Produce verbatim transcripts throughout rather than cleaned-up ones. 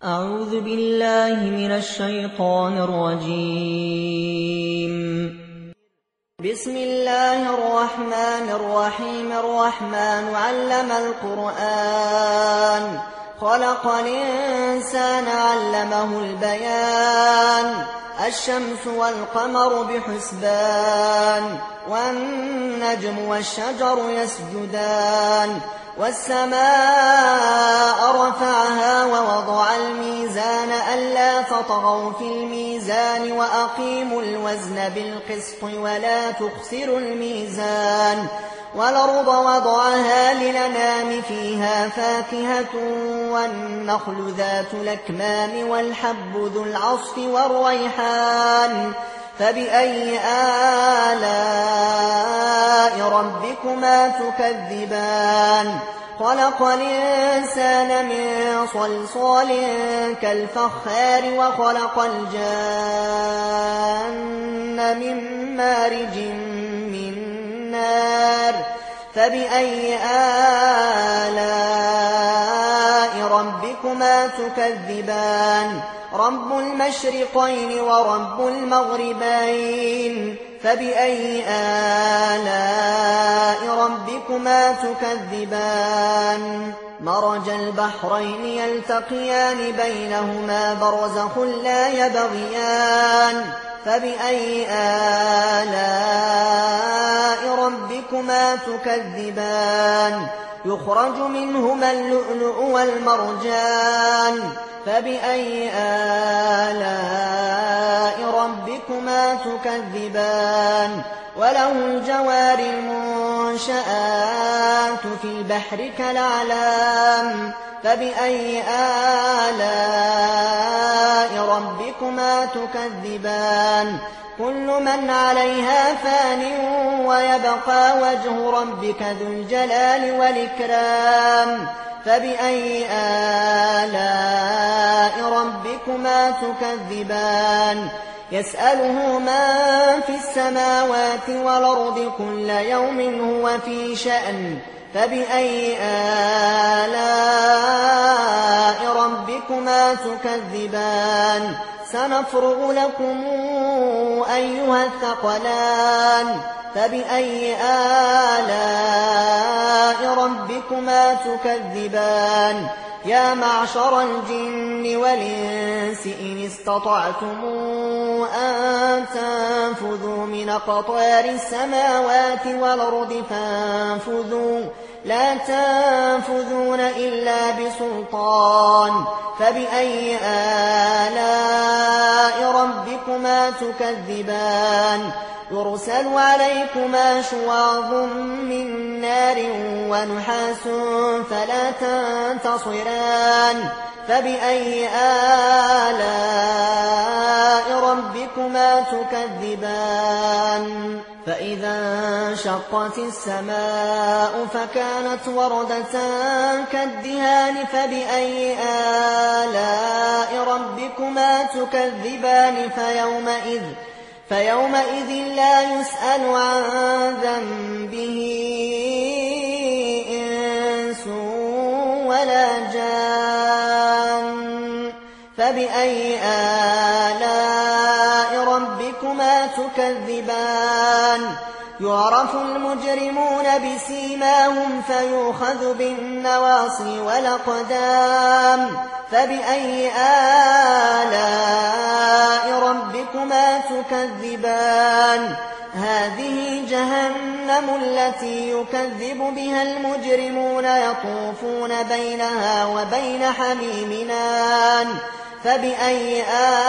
أعوذ بالله من الشيطان الرجيم. بسم الله الرحمن الرحيم. الرحمن علم القرآن، خلق الإنسان علمه البيان. الشمس والقمر بحسبان، والنجم والشجر يسجدان. والسماء رفعها ووضع الميزان ألا تطغوا في الميزان وأقيموا الوزن بالقسط ولا تخسروا الميزان. والأرض وضعها للأنام فيها فاكهة والنخل ذات الأكمام والحب ذو العصف والريحان. فبأي آلاء ربكما تكذبان؟ خلق الإنسان من صلصال كالفخار وخلق الجان من مارج من نار. فبأي آلاء ربكما تكذبان؟ رب المشرقين ورب المغربين. فبأي آلاء ربكما تكذبان؟ مرج البحرين يلتقيان بينهما برزخ لا يبغيان. فبأي آلاء ربكما تكذبان؟ يخرج منهما اللؤلؤ والمرجان. فبأي آلاء ربكما تكذبان؟ وله الجوار المنشآت في البحر كالأعلام. فبأي آلاء ربكما تكذبان؟ كل من عليها فان ويبقى وجه ربك ذو الجلال والإكرام. فبأي آلاء ربكما تكذبان؟ يسأله من في السماوات والأرض كل يوم هو في شأن. فبأي آلاء ربكما تكذبان؟ سنفرغ لكم أيها الثقلان. فبأي آلاء ربكما تكذبان؟ يا معشر الجن والإنس إن استطعتم أن تنفذوا من أقطار السماوات والأرض فانفذوا، لا تنفذون إلا بسلطان. فبأي آلاء ربكما تكذبان؟ يرسل عليكما شواظ من نار ونحاس فلا تنتصران. فبأي آلاء ربكما تكذبان؟ فإذا انشقت السماء فكانت وردة كالدهان. فبأي آلاء ربكما تكذبان؟ فيومئذ فيومئذ لا يسأل عن ذنبه إنس ولا جان. فبأي آلاء ربكما تكذبان؟ يعرف المجرمون بسيماهم فيؤخذ بالنواصي والأقدام. فبأي آلاء ربكما تكذبان؟ هذه جهنم التي يكذب بها المجرمون يطوفون بينها وبين حميم آن. فبأي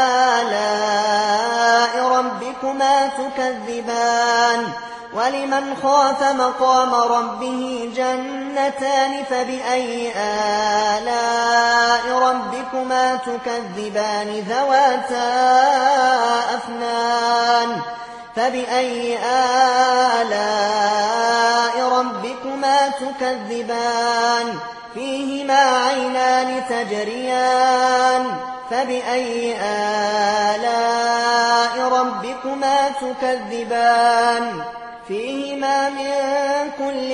آلاء ربكما تكذبان؟ ولمن خاف مقام ربه جنتان. فبأي آلاء ربكما تكذبان؟ ذواتا أفنان. فبأي آلاء ربكما تكذبان؟ فيهما عينان تجريان. فبأي آلاء ربكما تكذبان؟ فيهما من كل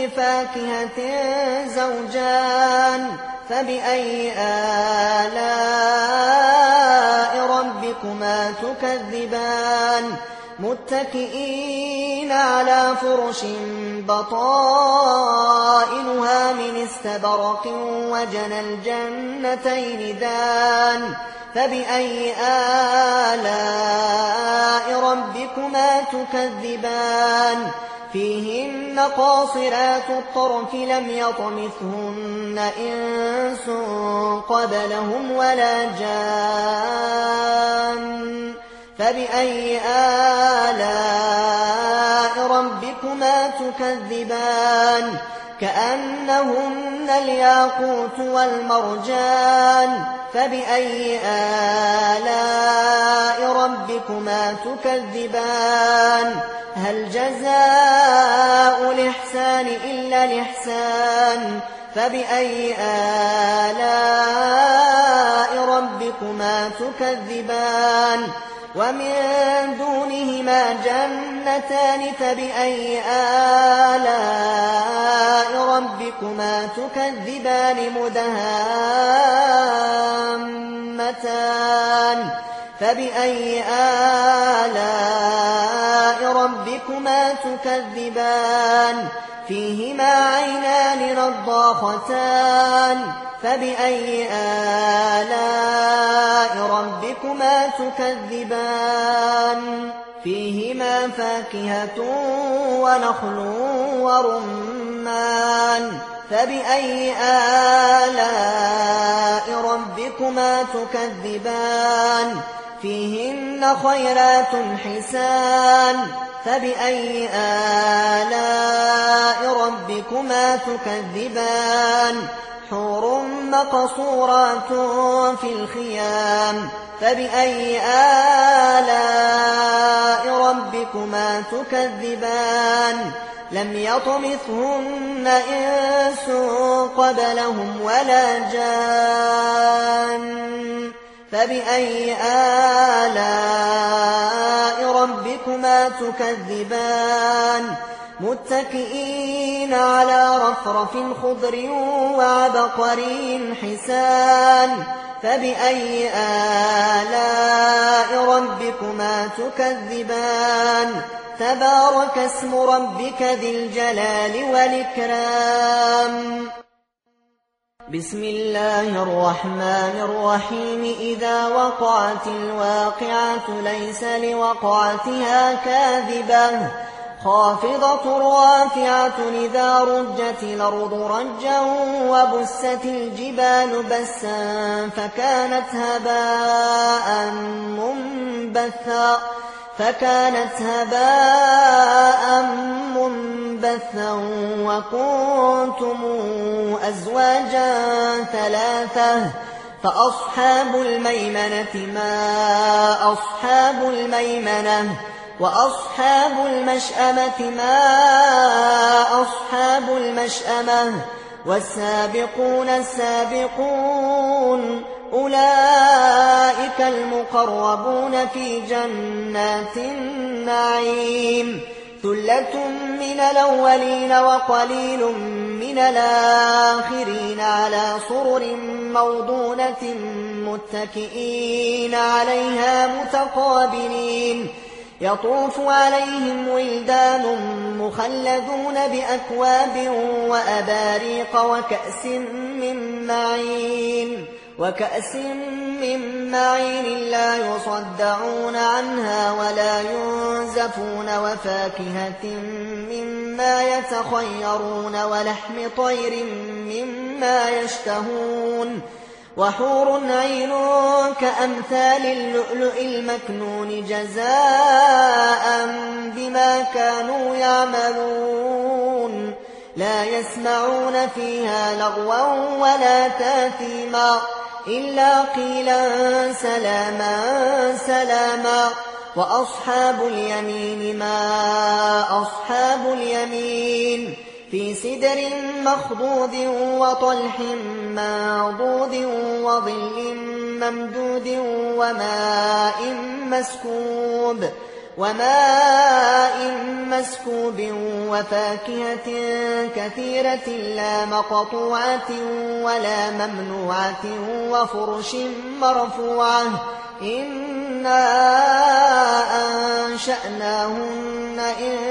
فاكهة زوجان. فبأي آلاء ربكما تكذبان متكئين على فرش بطائنها من استبرق وجنى الجنتين دان فبأي آلاء ربكما تكذبان فيهن قاصرات الطرف لم يطمثهن إنس قبلهم ولا جان فبأي آلاء ربكما تكذبان كأنهن الياقوت والمرجان فبأي آلاء ربكما تكذبان هل جزاء الإحسان إلا الإحسان فبأي آلاء ربكما تكذبان ومن دونهما جنتان فبأي آلاء ربكما تكذبان مدهامتان فبأي آلاء ربكما تكذبان فيهما عينان نضاختان فبأي آلاء ربكما تكذبان فيهما فاكهة ونخل ورمان فبأي آلاء ربكما تكذبان فيهن خيرات حسان فبأي آلاء ربكما تكذبان حور مقصورات في الخيام فبأي آلاء ربكما تكذبان لم يطمثهن إنس قبلهم ولا جان فبأي آلاء ربكما تكذبان متكئين على رفرف خضر وعبقري حسان فبأي آلاء ربكما تكذبان تبارك اسم ربك ذي الجلال والإكرام بسم الله الرحمن الرحيم إذا وقعت الواقعة ليس لوقعتها كاذبة خافضة رافعة إذا رجت الأرض رجا وبست الجبال بسا فكانت هباء منبثا فكانت هباء منبثا وكنتم أزواجا ثلاثة فأصحاب الميمنة ما أصحاب الميمنة وأصحاب المشأمة ما أصحاب المشأمة والسابقون السابقون أولئك المقربون في جنات النعيم ثلة من الأولين وقليل من الآخرين على سرر موضونة متكئين عليها متقابلين يطوف عليهم ولدان مخلدون بأكواب وأباريق وكأس من معين وكأس من معين لا يصدعون عنها ولا ينزفون وفاكهة مما يتخيرون ولحم طير مما يشتهون وحور عين كأمثال اللؤلؤ المكنون جزاء بما كانوا يعملون لا يسمعون فيها لغوا ولا تاثيما إلا قيلا سلاما سلاما وأصحاب اليمين ما أصحاب اليمين في سدر مخضود وطلح منضود وظل ممدود وماء مسكوب وماء مسكوب وفاكهة كثيرة لا مقطوعة ولا ممنوعة وفرش مرفوعة إن إنا أنشأناهن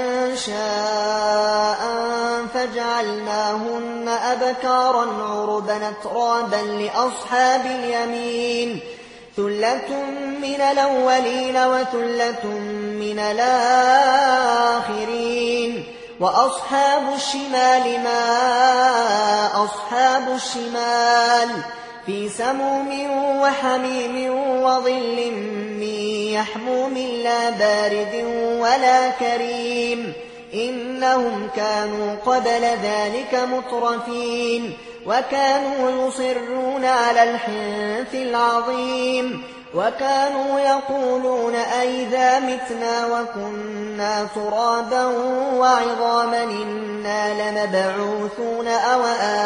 إنشاء فجعلناهن أبكارا عربا أترابا لأصحاب اليمين ثلة من الأولين وثلة من الآخرين وأصحاب الشمال ما أصحاب الشمال في سموم وحميم وظل من يحموم لا بارد ولا كريم إنهم كانوا قبل ذلك مترفين وكانوا يصرون على الحنث العظيم وكانوا يقولون أئذا متنا وكنا ترابا وعظاما إنا لمبعوثون أو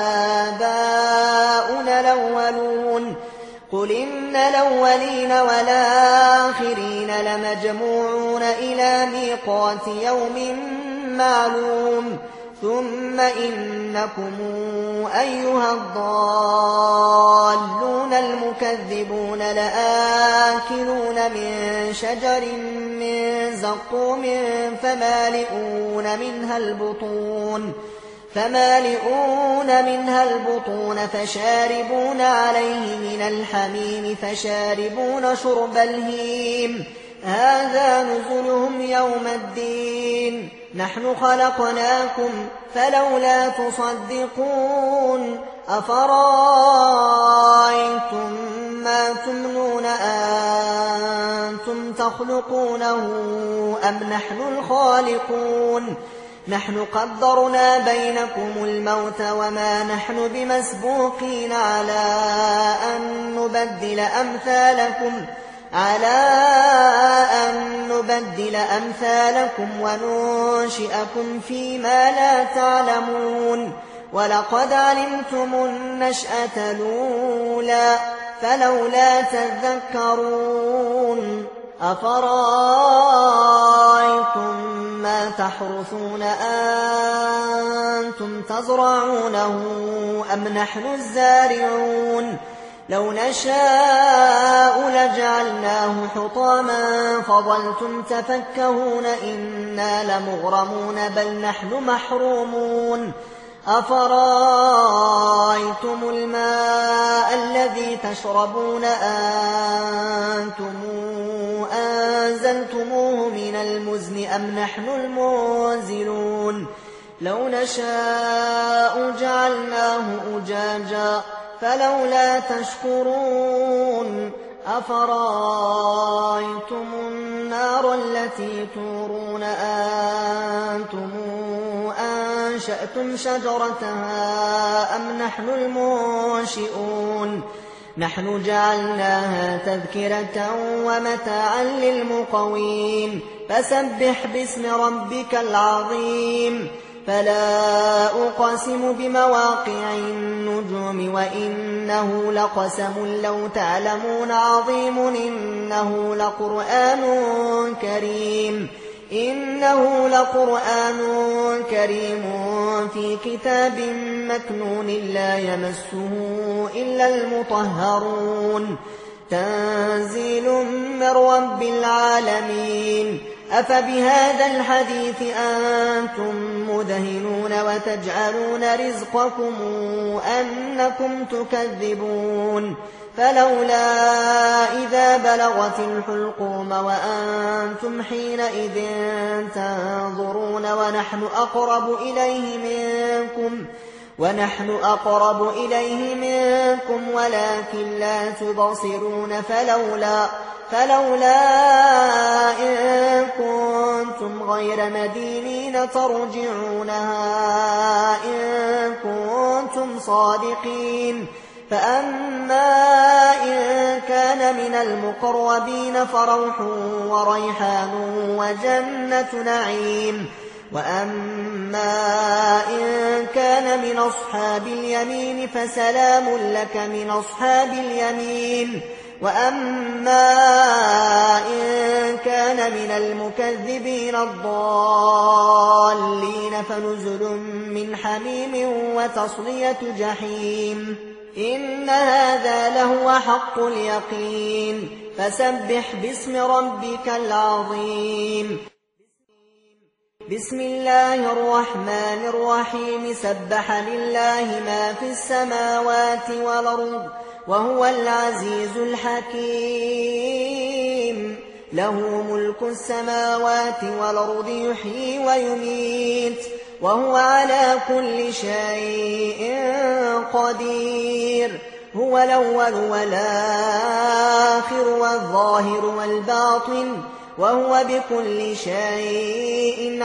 آباؤنا الأولون قل إن الأولين والآخرين لمجموعون إلى ميقات يوم معلوم ثم إنكم أيها الضالون المكذبون لآكلون من شجر من زقوم فمالئون منها البطون فمالئون منها البطون فشاربون عليه من الحميم فشاربون شرب الهيم هذا نزلهم يوم الدين نحن خلقناكم فلولا تصدقون أفرأيتم ما تمنون أنتم تخلقونه أم نحن الخالقون نحن قدرنا بينكم الموت وما نحن بمسبوقين على أن نبدل أمثالكم على أن نبدل أمثالكم وننشئكم فيما لا تعلمون ولقد علمتم النشأة الأولى فلولا تذكرون أفرأيتم ما تحرثون أنتم تزرعونه أم نحن الزارعون لو نشاء لجعلناه حطاما فظلتم تفكهون إنا لمغرمون بل نحن محرومون أفرأيتم الماء الذي تشربون أنتم أنزلتموه من المزن أم نحن المنزلون لو نشاء جعلناه أجاجا فلولا تشكرون أفرأيتم النار التي تورون أنتم أنشأتم شجرتها أم نحن المنشئون نحن جعلناها تذكرة ومتاعا للمقوين فسبح باسم ربك العظيم فلا أقسم بمواقع النجوم وإنه لقسم لو تعلمون عظيم إنه لقرآن كريم إنه لقرآن كريم في كتاب مكنون لا يمسه إلا المطهرون تنزيل من رب العالمين أفبهذا الحديث أنتم مدهنون وتجعلون رزقكم أنكم تكذبون فلولا إذا بلغت الحلقوم وأنتم حينئذ تنظرون ونحن أقرب إليه منكم ونحن أقرب إليه منكم ولكن لا تبصرون فلولا فلولا إن كنتم غير مدينين ترجعونها إن كنتم صادقين فأما إن كان من المقربين فروح وريحان وجنة نعيم وأما إن كان من أصحاب اليمين فسلام لك من أصحاب اليمين وأما إن كان من المكذبين الضالين فنزل من حميم وتصلية جحيم إن هذا لهو حق اليقين فسبح باسم ربك العظيم بسم الله الرحمن الرحيم سبح لله ما في السماوات والأرض وهو العزيز الحكيم له ملك السماوات والأرض يحيي ويميت وهو على كل شيء قدير هو الأول والآخر والظاهر والباطن وهو بكل شيء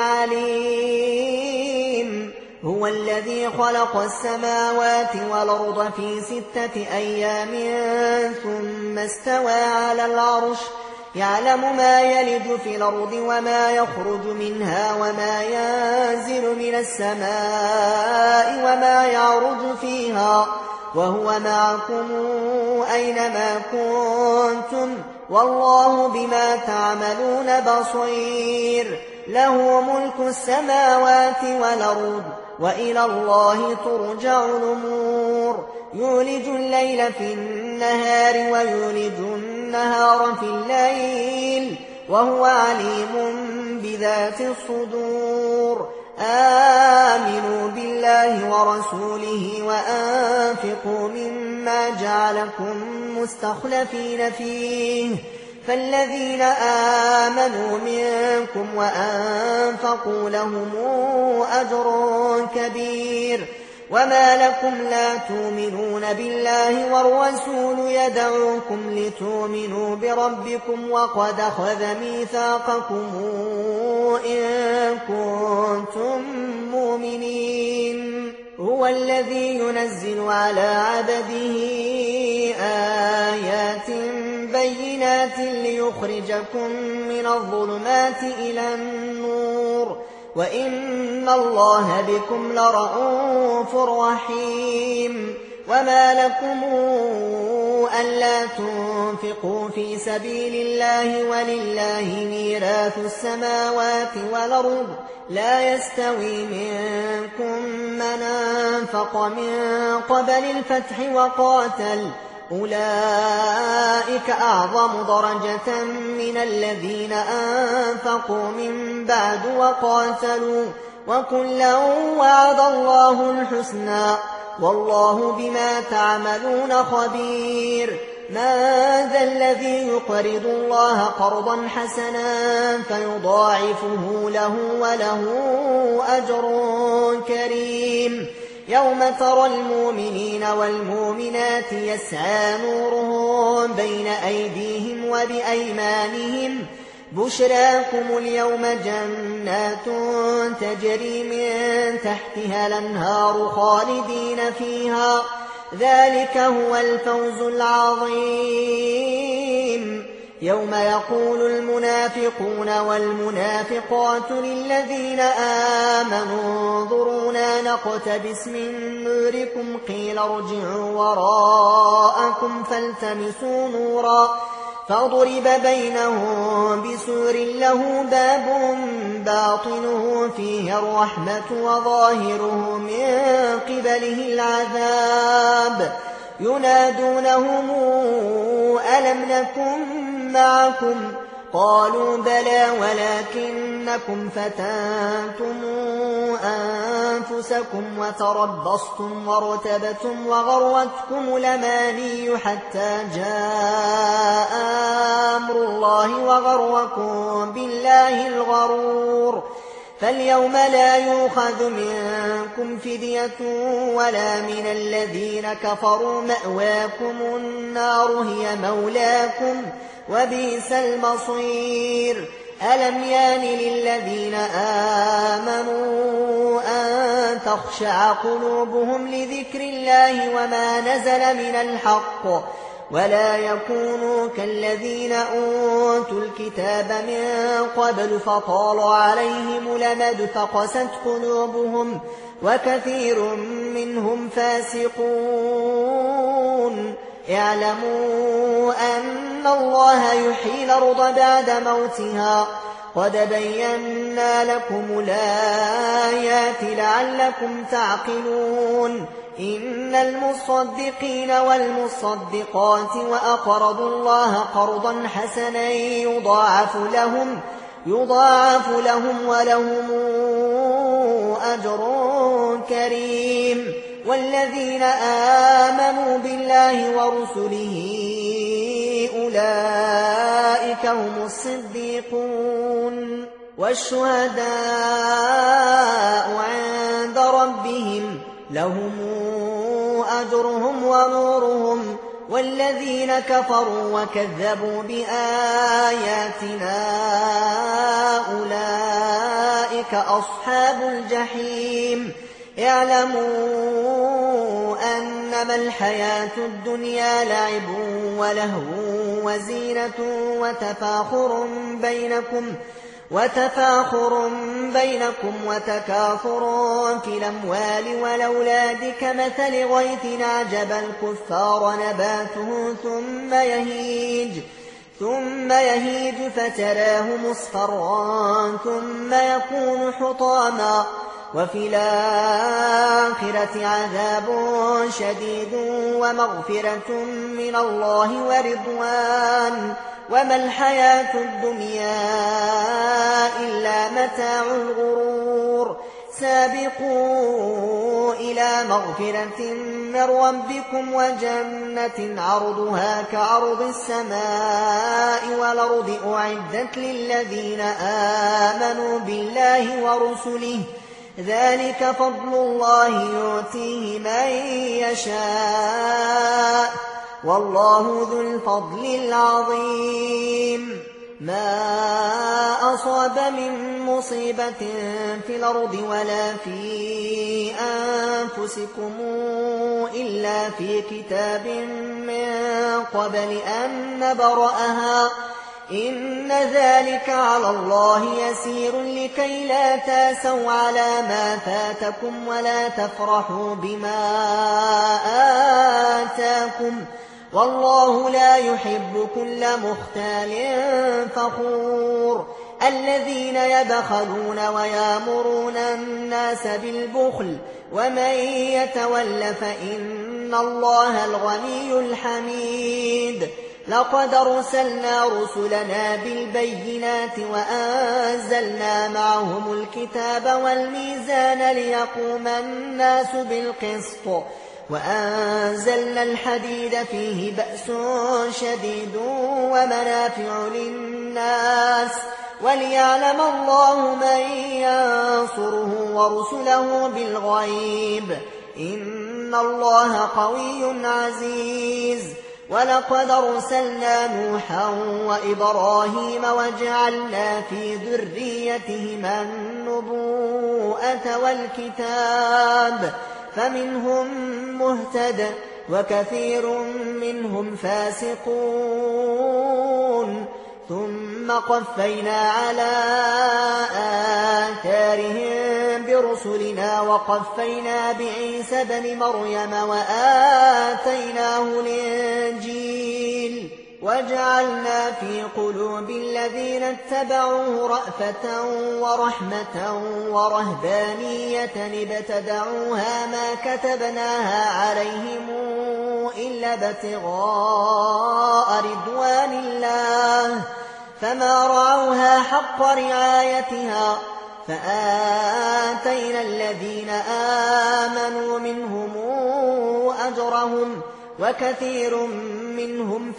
عليم هو الذي خلق السماوات والأرض في ستة أيام ثم استوى على العرش يعلم ما يلج في الأرض وما يخرج منها وما ينزل من السماء وما يعرج فيها وهو معكم أينما كنتم والله بما تعملون بصير له ملك السماوات والأرض وإلى الله ترجع الأمور يولج الليل في النهار ويولج النهار في الليل وهو عليم بذات الصدور آمنوا بالله ورسوله وأنفقوا مما جعلكم مستخلفين فيه فالذين آمنوا منكم وأنفقوا لهم أجر كبير وما لكم لا تؤمنون بالله والرسول يدعوكم لتؤمنوا بربكم وقد أخذ ميثاقكم إن كنتم مؤمنين هو الذي ينزل على عبده آيات بينات ليخرجكم من الظلمات إلى النور وإن الله بكم لرءوف رحيم وما لكم ألا تنفقوا في سبيل الله ولله ميراث السماوات والأرض لا يستوي منكم من أنفق من قبل الفتح وقاتل أولئك أعظم درجة من الذين أنفقوا من بعد وقاتلوا وكلا وعد الله الحسنى والله بما تعملون خبير من ذا الذي يقرض الله قرضا حسنا فيضاعفه له وله أجر كريم يوم ترى المؤمنين والمؤمنات يسعى نورهم بين أيديهم وبأيمانهم بشراكم اليوم جنات تجري من تحتها الأنهار خالدين فيها ذلك هو الفوز العظيم يوم يقول المنافقون والمنافقات للذين آمنوا انظرونا نقتبس من نوركم قيل ارجعوا وراءكم فالتمسوا نورا فضرب بينهم بسور له باب باطنه فيه الرحمة وظاهره من قبله العذاب ينادونهم ألم نكن معكم قالوا بلى ولكنكم فتنتم أنفسكم وتربصتم وارتبتم وغرتكم الأماني حتى جاء أمر الله وغركم بالله الغرور فاليوم لا يؤخذ منكم فدية ولا من الذين كفروا مأواكم النار هي مولاكم وبئس المصير ألم يان للذين آمنوا أن تخشع قلوبهم لذكر الله وما نزل من الحق ولا يكونوا كالذين أوتوا الكتاب من قبل فطال عليهم الأمد فقست قلوبهم وكثير منهم فاسقون اعلموا أن الله يحيي الأرض بعد موتها قد بينا لكم الآيات لعلكم تعقلون إن المصدقين والمصدقات وأقرضوا الله قرضا حسنا يضاعف لهم يضاعف لهم ولهم أجر كريم والذين آمنوا بالله ورسله أولئك هم الصديقون والشهداء عند ربهم لهم أجرهم ونورهم والذين كفروا وكذبوا بآياتنا أولئك أصحاب الجحيم اعلموا أنما الحياة الدنيا لعب ولهو وزينة وتفاخر بينكم وتفاخر بينكم وتكاثر في الأموال والأولاد كمثل غيث أعجب الكفار نباته ثم يهيج ثم يهيج فتراه مصفرا ثم يكون حطاما وفي الآخرة عذاب شديد ومغفرة من الله ورضوان وما الحياة الدنيا إلا متاع الغرور سابقوا إلى مغفرة من ربكم وجنة عرضها كعرض السماء والأرض أعدت للذين آمنوا بالله ورسله ذلك فضل الله يؤتيه من يشاء والله ذو الفضل العظيم ما أصاب من مصيبة في الأرض ولا في أنفسكم إلا في كتاب من قبل أن نبرأها إن ذلك على الله يسير لكي لا تاسوا على ما فاتكم ولا تفرحوا بما آتاكم والله لا يحب كل مختال فخور الذين يبخلون ويامرون الناس بالبخل ومن يتول فإن الله الغني الحميد لقد أرسلنا رسلنا بالبينات وأنزلنا معهم الكتاب والميزان ليقوم الناس بالقسط وأنزلنا الحديد فيه بأس شديد ومنافع للناس وليعلم الله من ينصره ورسله بالغيب إن الله قوي عزيز ولقد أرسلنا نوحا وإبراهيم وجعلنا في ذريتهما النبوءة والكتاب فمنهم مهتد وكثير منهم فاسقون ثم قفينا على آثارهم برسلنا وقفينا بعيسى بن مريم وآتيناه الإنجيل وجعلنا في قلوب الذين اتبعوه رأفة ورحمة ورهبانية ابتدعوها ما كتبناها عليهم إلا ابتغاء رضوان الله فما رعوها حق رعايتها فآتينا الذين آمنوا منهم أجرهم وكثير منهم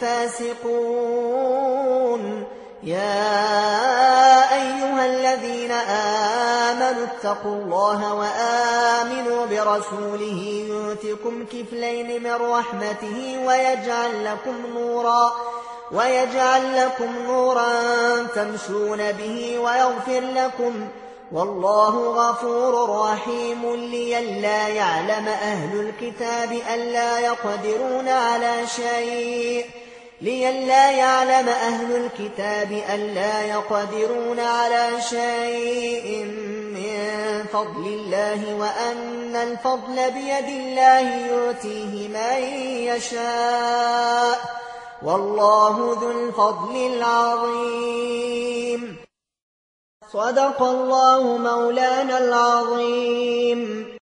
فاسقون يا أيها الذين آمنوا اتقوا الله وآمنوا برسوله يؤتكم كفلين من رحمته ويجعل لكم نورا ويجعل لكم نورا تمشون به ويغفر لكم والله غفور رحيم لئلا يعلم أهل الكتاب ألا يقدرون على شيء لئلا يعلم أهل الكتاب ألا يقدرون على شيء من فضل الله وأن الفضل بيد الله يؤتيه من يشاء والله ذو الفضل العظيم صدق الله مولانا العظيم.